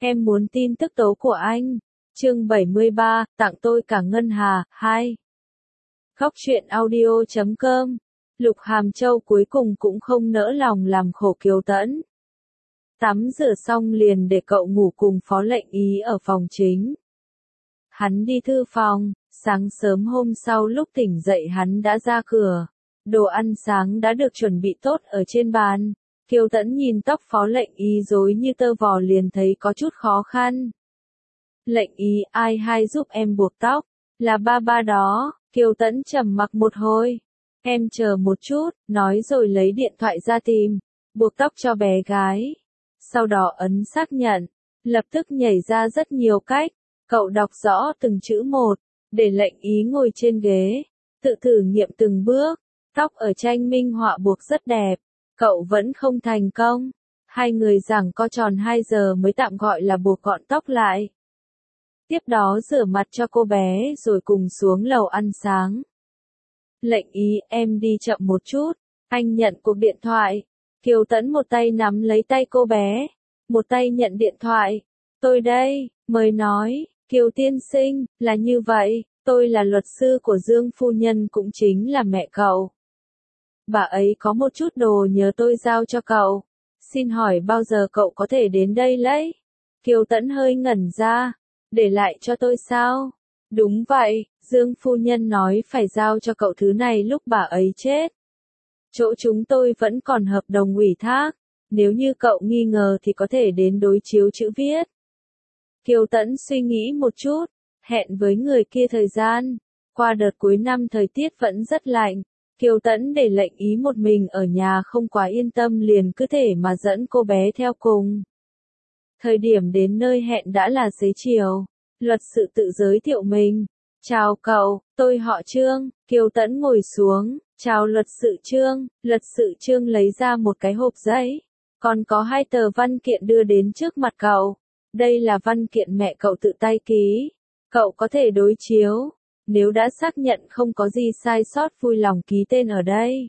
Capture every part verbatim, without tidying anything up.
Em muốn tin tức tố của anh. Chương bảy mươi ba, tặng tôi cả ngân hà, hai. Góc truyện audio chấm com. Lục Hàm Châu cuối cùng cũng không nỡ lòng làm khổ Kiều Tẫn. Tắm rửa xong liền để cậu ngủ cùng Phó Lệnh Ý ở phòng chính. Hắn đi thư phòng, sáng sớm hôm sau lúc tỉnh dậy hắn đã ra cửa. Đồ ăn sáng đã được chuẩn bị tốt ở trên bàn. Kiều Tẫn nhìn tóc Phó Lệnh Ý rối như tơ vò liền thấy có chút khó khăn. Lệnh Ý, ai hay giúp em buộc tóc? Là ba ba đó. Kiều Tẫn trầm mặc một hồi. Em chờ một chút, nói rồi lấy điện thoại ra tìm, buộc tóc cho bé gái. Sau đó ấn xác nhận, lập tức nhảy ra rất nhiều cách. Cậu đọc rõ từng chữ một, để Lệnh Ý ngồi trên ghế, tự thử nghiệm từng bước. Tóc ở tranh minh họa buộc rất đẹp, cậu vẫn không thành công. Hai người giằng co tròn hai giờ mới tạm gọi là buộc gọn tóc lại. Tiếp đó rửa mặt cho cô bé rồi cùng xuống lầu ăn sáng. Lệnh Ý, em đi chậm một chút, anh nhận cuộc điện thoại. Kiều Tẫn một tay nắm lấy tay cô bé, một tay nhận điện thoại. Tôi đây, mới nói, Kiều tiên sinh, là như vậy, tôi là luật sư của Dương phu nhân cũng chính là mẹ cậu. Bà ấy có một chút đồ nhớ tôi giao cho cậu. Xin hỏi bao giờ cậu có thể đến đây lấy? Kiều Tẫn hơi ngẩn ra. Để lại cho tôi sao? Đúng vậy, Dương phu nhân nói phải giao cho cậu thứ này lúc bà ấy chết. Chỗ chúng tôi vẫn còn hợp đồng ủy thác. Nếu như cậu nghi ngờ thì có thể đến đối chiếu chữ viết. Kiều Tẫn suy nghĩ một chút. Hẹn với người kia thời gian. Qua đợt cuối năm thời tiết vẫn rất lạnh. Kiều Tẫn để Lệnh Ý một mình ở nhà không quá yên tâm liền cứ thể mà dẫn cô bé theo cùng. Thời điểm đến nơi hẹn đã là xế chiều. Luật sự tự giới thiệu mình. Chào cậu, tôi họ Trương. Kiều Tẫn ngồi xuống. Chào luật sự Trương. Luật sự Trương lấy ra một cái hộp giấy. Còn có hai tờ văn kiện đưa đến trước mặt cậu. Đây là văn kiện mẹ cậu tự tay ký. Cậu có thể đối chiếu. Nếu đã xác nhận không có gì sai sót vui lòng ký tên ở đây.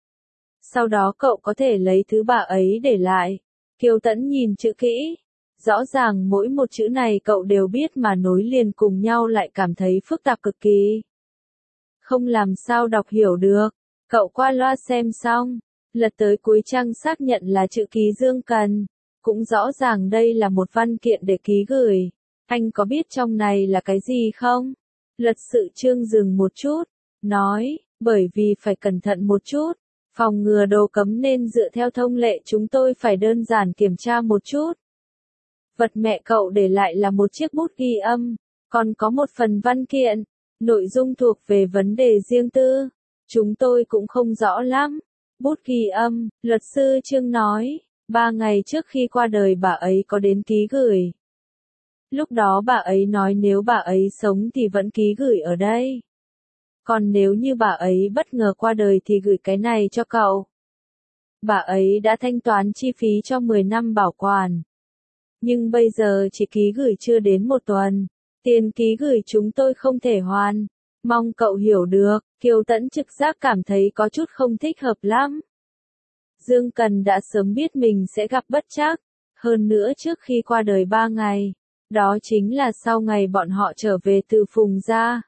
Sau đó cậu có thể lấy thứ bà ấy để lại. Kiều Tẫn nhìn chữ kỹ. Rõ ràng mỗi một chữ này cậu đều biết mà nối liền cùng nhau lại cảm thấy phức tạp cực kỳ. Không làm sao đọc hiểu được. Cậu qua loa xem xong. Lật tới cuối trang xác nhận là chữ ký Dương Cần. Cũng rõ ràng đây là một văn kiện để ký gửi. Anh có biết trong này là cái gì không? Luật sự Trương dừng một chút. Nói, bởi vì phải cẩn thận một chút. Phòng ngừa đồ cấm nên dựa theo thông lệ chúng tôi phải đơn giản kiểm tra một chút. Vật mẹ cậu để lại là một chiếc bút ghi âm, còn có một phần văn kiện, nội dung thuộc về vấn đề riêng tư. Chúng tôi cũng không rõ lắm. Bút ghi âm, luật sư Trương nói, ba ngày trước khi qua đời bà ấy có đến ký gửi. Lúc đó bà ấy nói nếu bà ấy sống thì vẫn ký gửi ở đây. Còn nếu như bà ấy bất ngờ qua đời thì gửi cái này cho cậu. Bà ấy đã thanh toán chi phí cho mười năm bảo quản. Nhưng bây giờ chỉ ký gửi chưa đến một tuần. Tiền ký gửi chúng tôi không thể hoàn. Mong cậu hiểu được. Kiều Tẫn trực giác cảm thấy có chút không thích hợp lắm. Dương Cần đã sớm biết mình sẽ gặp bất trắc. Hơn nữa trước khi qua đời ba ngày. Đó chính là sau ngày bọn họ trở về từ Phùng gia.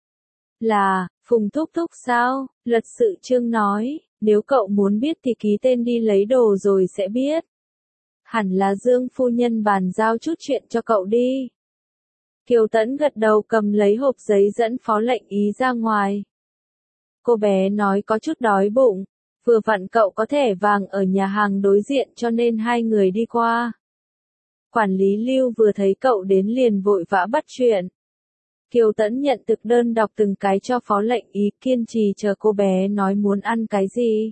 Là, Phùng thúc thúc sao? Luật sự Trương nói, nếu cậu muốn biết thì ký tên đi lấy đồ rồi sẽ biết. Hẳn là Dương phu nhân bàn giao chút chuyện cho cậu đi. Kiều Tẫn gật đầu cầm lấy hộp giấy dẫn Phó Lệnh Ý ra ngoài. Cô bé nói có chút đói bụng, vừa vặn cậu có thẻ vàng ở nhà hàng đối diện cho nên hai người đi qua. Quản lý Lưu vừa thấy cậu đến liền vội vã bắt chuyện. Kiều Tẫn nhận thực đơn đọc từng cái cho Phó Lệnh Ý kiên trì chờ cô bé nói muốn ăn cái gì.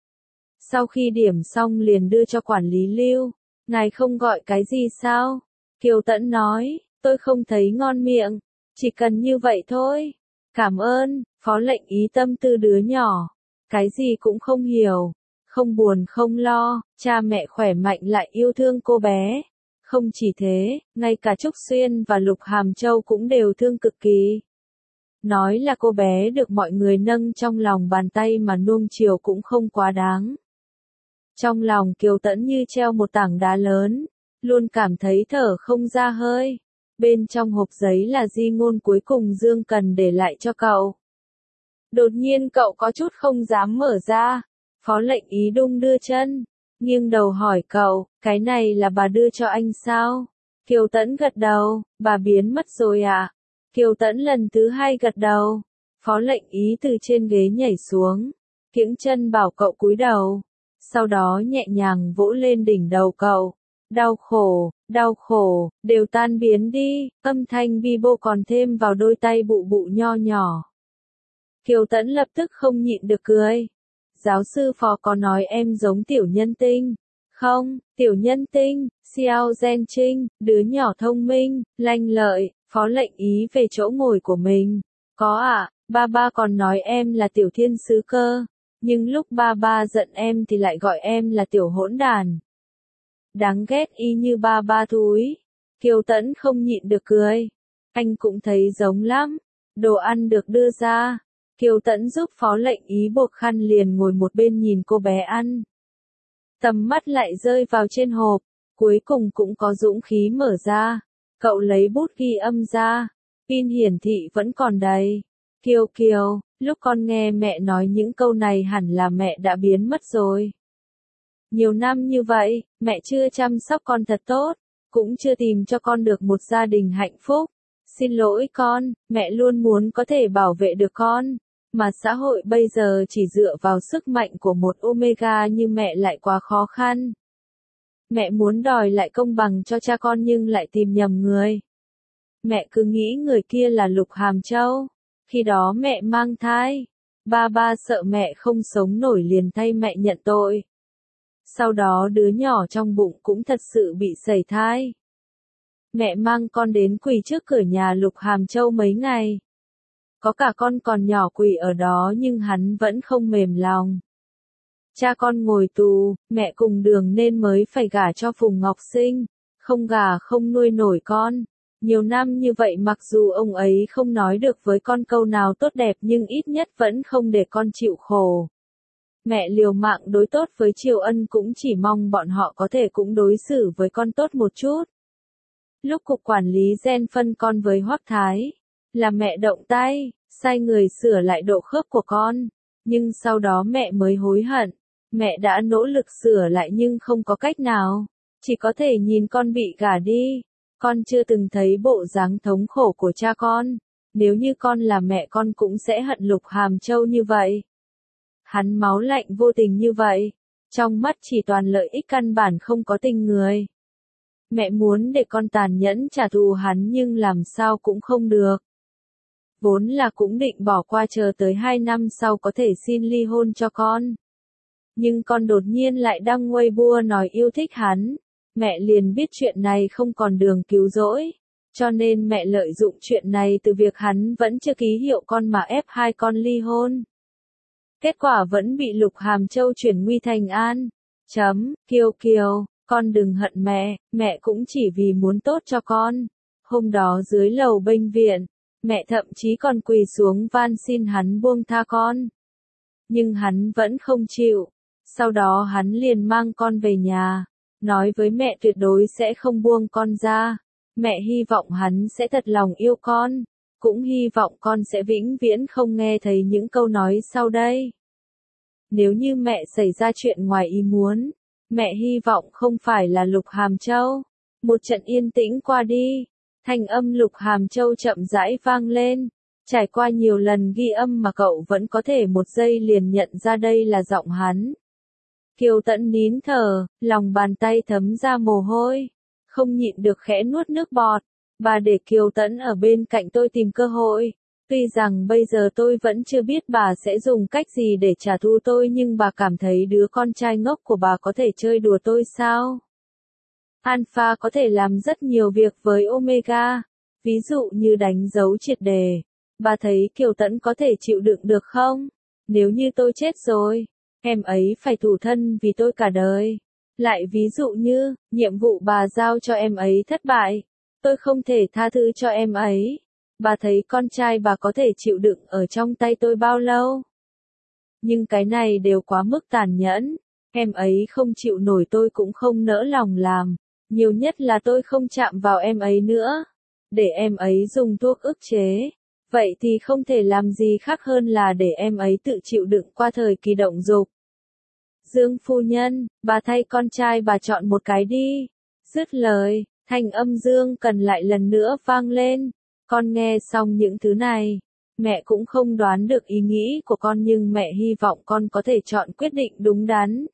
Sau khi điểm xong liền đưa cho quản lý Lưu. Ngài không gọi cái gì sao? Kiều Tẫn nói, tôi không thấy ngon miệng, chỉ cần như vậy thôi. Cảm ơn, Phó Lệnh Ý tâm tư đứa nhỏ. Cái gì cũng không hiểu, không buồn không lo, cha mẹ khỏe mạnh lại yêu thương cô bé. Không chỉ thế, ngay cả Trúc Xuyên và Lục Hàm Châu cũng đều thương cực kỳ. Nói là cô bé được mọi người nâng trong lòng bàn tay mà nuông chiều cũng không quá đáng. Trong lòng Kiều Tẫn như treo một tảng đá lớn, luôn cảm thấy thở không ra hơi. Bên trong hộp giấy là di ngôn cuối cùng Dương Cần để lại cho cậu. Đột nhiên cậu có chút không dám mở ra. Phó Lệnh Ý đung đưa chân, nghiêng đầu hỏi cậu, cái này là bà đưa cho anh sao? Kiều Tẫn gật đầu, bà biến mất rồi à? Kiều Tẫn lần thứ hai gật đầu. Phó Lệnh Ý từ trên ghế nhảy xuống, kiễng chân bảo cậu cúi đầu. Sau đó nhẹ nhàng vỗ lên đỉnh đầu cậu. Đau khổ, đau khổ, đều tan biến đi, âm thanh bi bô còn thêm vào đôi tay bụ bụ nho nhỏ. Kiều Tẫn lập tức không nhịn được cười. Giáo sư Phó có nói em giống tiểu nhân tinh. Không, tiểu nhân tinh, Xiao Gen Trinh, đứa nhỏ thông minh, lanh lợi. Phó Lệnh Ý về chỗ ngồi của mình. Có ạ, à, ba ba còn nói em là tiểu thiên sứ cơ. Nhưng lúc ba ba giận em thì lại gọi em là tiểu hỗn đàn. Đáng ghét y như ba ba thúi. Kiều Tẫn không nhịn được cười. Anh cũng thấy giống lắm. Đồ ăn được đưa ra. Kiều Tẫn giúp Phó Lệnh Ý buộc khăn liền ngồi một bên nhìn cô bé ăn. Tầm mắt lại rơi vào trên hộp. Cuối cùng cũng có dũng khí mở ra. Cậu lấy bút ghi âm ra. Pin hiển thị vẫn còn đầy. Kiều Kiều, lúc con nghe mẹ nói những câu này hẳn là mẹ đã biến mất rồi. Nhiều năm như vậy, mẹ chưa chăm sóc con thật tốt, cũng chưa tìm cho con được một gia đình hạnh phúc. Xin lỗi con, mẹ luôn muốn có thể bảo vệ được con, mà xã hội bây giờ chỉ dựa vào sức mạnh của một Omega như mẹ lại quá khó khăn. Mẹ muốn đòi lại công bằng cho cha con nhưng lại tìm nhầm người. Mẹ cứ nghĩ người kia là Lục Hàm Châu. Khi đó mẹ mang thai. Ba ba sợ mẹ không sống nổi liền thay mẹ nhận tội. Sau đó đứa nhỏ trong bụng cũng thật sự bị sẩy thai. Mẹ mang con đến quỳ trước cửa nhà Lục Hàm Châu mấy ngày. Có cả con còn nhỏ quỳ ở đó nhưng hắn vẫn không mềm lòng. Cha con ngồi tù, mẹ cùng đường nên mới phải gả cho Phùng Ngọc Sinh. Không gả không nuôi nổi con. Nhiều năm như vậy mặc dù ông ấy không nói được với con câu nào tốt đẹp nhưng ít nhất vẫn không để con chịu khổ. Mẹ liều mạng đối tốt với Triều Ân cũng chỉ mong bọn họ có thể cũng đối xử với con tốt một chút. Lúc cục quản lý gen phân con với Hoắc Thái, là mẹ động tay, sai người sửa lại độ khớp của con. Nhưng sau đó mẹ mới hối hận. Mẹ đã nỗ lực sửa lại nhưng không có cách nào. Chỉ có thể nhìn con bị gả đi. Con chưa từng thấy bộ dáng thống khổ của cha con. Nếu như con là mẹ con cũng sẽ hận Lục Hàm Châu như vậy. Hắn máu lạnh vô tình như vậy. Trong mắt chỉ toàn lợi ích căn bản không có tình người. Mẹ muốn để con tàn nhẫn trả thù hắn nhưng làm sao cũng không được. Vốn là cũng định bỏ qua chờ tới hai năm sau có thể xin ly hôn cho con. Nhưng con đột nhiên lại đăng Weibo nói yêu thích hắn. Mẹ liền biết chuyện này không còn đường cứu rỗi. Cho nên mẹ lợi dụng chuyện này từ việc hắn vẫn chưa ký hiệu con mà ép hai con ly hôn. Kết quả vẫn bị Lục Hàm Châu chuyển nguy thành an. Chấm, Kiều Kiều, con đừng hận mẹ, mẹ cũng chỉ vì muốn tốt cho con. Hôm đó dưới lầu bệnh viện, mẹ thậm chí còn quỳ xuống van xin hắn buông tha con. Nhưng hắn vẫn không chịu. Sau đó hắn liền mang con về nhà. Nói với mẹ tuyệt đối sẽ không buông con ra. Mẹ hy vọng hắn sẽ thật lòng yêu con. Cũng hy vọng con sẽ vĩnh viễn không nghe thấy những câu nói sau đây. Nếu như mẹ xảy ra chuyện ngoài ý muốn, mẹ hy vọng không phải là Lục Hàm Châu. Một trận yên tĩnh qua đi. Thanh âm Lục Hàm Châu chậm rãi vang lên. Trải qua nhiều lần ghi âm mà cậu vẫn có thể một giây liền nhận ra đây là giọng hắn. Kiều Tẫn nín thở, lòng bàn tay thấm ra mồ hôi. Không nhịn được khẽ nuốt nước bọt. Bà để Kiều Tẫn ở bên cạnh tôi tìm cơ hội. Tuy rằng bây giờ tôi vẫn chưa biết bà sẽ dùng cách gì để trả thù tôi nhưng bà cảm thấy đứa con trai ngốc của bà có thể chơi đùa tôi sao? Alpha có thể làm rất nhiều việc với Omega. Ví dụ như đánh dấu triệt đề. Bà thấy Kiều Tẫn có thể chịu đựng được không? Nếu như tôi chết rồi, em ấy phải tủi thân vì tôi cả đời. Lại ví dụ như, nhiệm vụ bà giao cho em ấy thất bại. Tôi không thể tha thứ cho em ấy. Bà thấy con trai bà có thể chịu đựng ở trong tay tôi bao lâu? Nhưng cái này đều quá mức tàn nhẫn. Em ấy không chịu nổi tôi cũng không nỡ lòng làm. Nhiều nhất là tôi không chạm vào em ấy nữa. Để em ấy dùng thuốc ức chế. Vậy thì không thể làm gì khác hơn là để em ấy tự chịu đựng qua thời kỳ động dục. Dương phu nhân, bà thay con trai bà chọn một cái đi. Dứt lời, thanh âm Dương Cần lại lần nữa vang lên. Con nghe xong những thứ này. Mẹ cũng không đoán được ý nghĩ của con nhưng mẹ hy vọng con có thể chọn quyết định đúng đắn.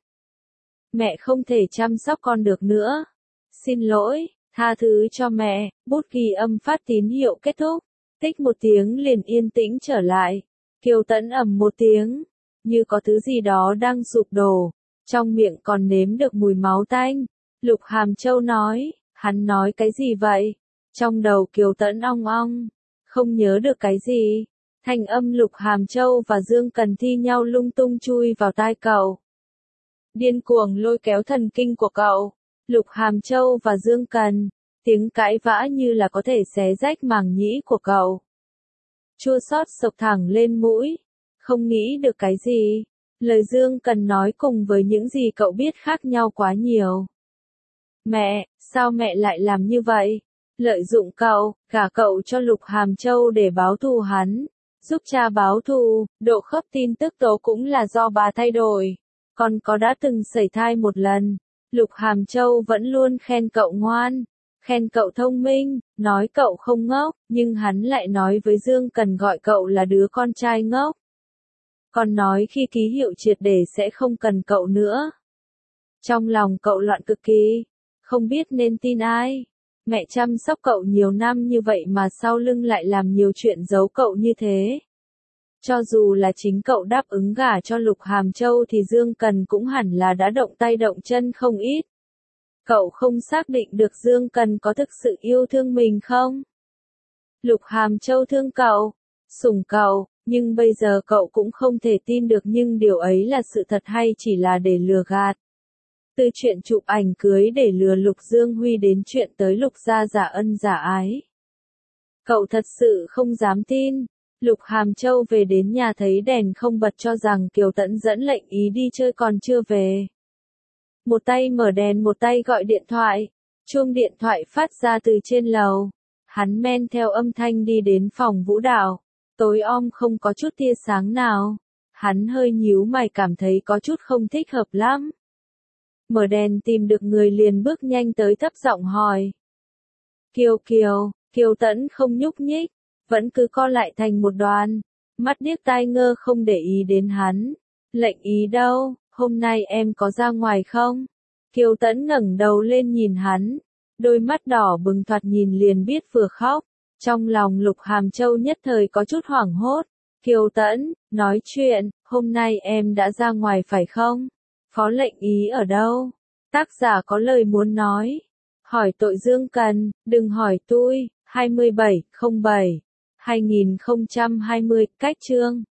Mẹ không thể chăm sóc con được nữa. Xin lỗi, tha thứ cho mẹ. Bút ghi âm phát tín hiệu kết thúc. Tích một tiếng liền yên tĩnh trở lại. Kiều Tẫn ầm một tiếng, như có thứ gì đó đang sụp đổ, trong miệng còn nếm được mùi máu tanh. Lục Hàm Châu nói, hắn nói cái gì vậy? Trong đầu Kiều Tẫn ong ong, không nhớ được cái gì. Thanh âm Lục Hàm Châu và Dương Cần thi nhau lung tung chui vào tai cậu. Điên cuồng lôi kéo thần kinh của cậu. Lục Hàm Châu và Dương Cần, tiếng cãi vã như là có thể xé rách màng nhĩ của cậu. Chua xót sộc thẳng lên mũi, không nghĩ được cái gì. Lời Dương Cần nói cùng với những gì cậu biết khác nhau quá nhiều. Mẹ, sao mẹ lại làm như vậy? Lợi dụng cậu, gả cậu cho Lục Hàm Châu để báo thù hắn. Giúp cha báo thù, độ khớp tin tức tố cũng là do bà thay đổi. Con có đã từng sẩy thai một lần. Lục Hàm Châu vẫn luôn khen cậu ngoan, khen cậu thông minh, nói cậu không ngốc, nhưng hắn lại nói với Dương Cần gọi cậu là đứa con trai ngốc. Còn nói khi ký hiệu triệt để sẽ không cần cậu nữa. Trong lòng cậu loạn cực kỳ, không biết nên tin ai. Mẹ chăm sóc cậu nhiều năm như vậy mà sau lưng lại làm nhiều chuyện giấu cậu như thế. Cho dù là chính cậu đáp ứng gả cho Lục Hàm Châu thì Dương Cần cũng hẳn là đã động tay động chân không ít. Cậu không xác định được Dương Cần có thực sự yêu thương mình không? Lục Hàm Châu thương cậu, sủng cậu, nhưng bây giờ cậu cũng không thể tin được nhưng điều ấy là sự thật hay chỉ là để lừa gạt. Từ chuyện chụp ảnh cưới để lừa Lục Dương Huy đến chuyện tới Lục gia giả ân giả ái. Cậu thật sự không dám tin. Lục Hàm Châu về đến nhà thấy đèn không bật cho rằng Kiều Tẫn dẫn lệnh ý đi chơi còn chưa về. Một tay mở đèn một tay gọi điện thoại. Chuông điện thoại phát ra từ trên lầu. Hắn men theo âm thanh đi đến phòng vũ đạo. Tối om không có chút tia sáng nào. Hắn hơi nhíu mày cảm thấy có chút không thích hợp lắm. Mở đèn tìm được người liền bước nhanh tới thấp giọng hỏi. Kiều Kiều, Kiều Tẫn không nhúc nhích, vẫn cứ co lại thành một đoàn. Mắt điếc tai ngơ không để ý đến hắn. Lệnh ý đâu, hôm nay em có ra ngoài không? Kiều Tẫn ngẩng đầu lên nhìn hắn. Đôi mắt đỏ bừng thoạt nhìn liền biết vừa khóc. Trong lòng Lục Hàm Châu nhất thời có chút hoảng hốt. Kiều Tẫn, nói chuyện, hôm nay em đã ra ngoài phải không? Phó lệnh ý ở đâu? Tác giả có lời muốn nói. Hỏi tội Dương Cần, đừng hỏi tôi. hai mươi bảy không bảy hai nghìn không trăm hai mươi, cách chương.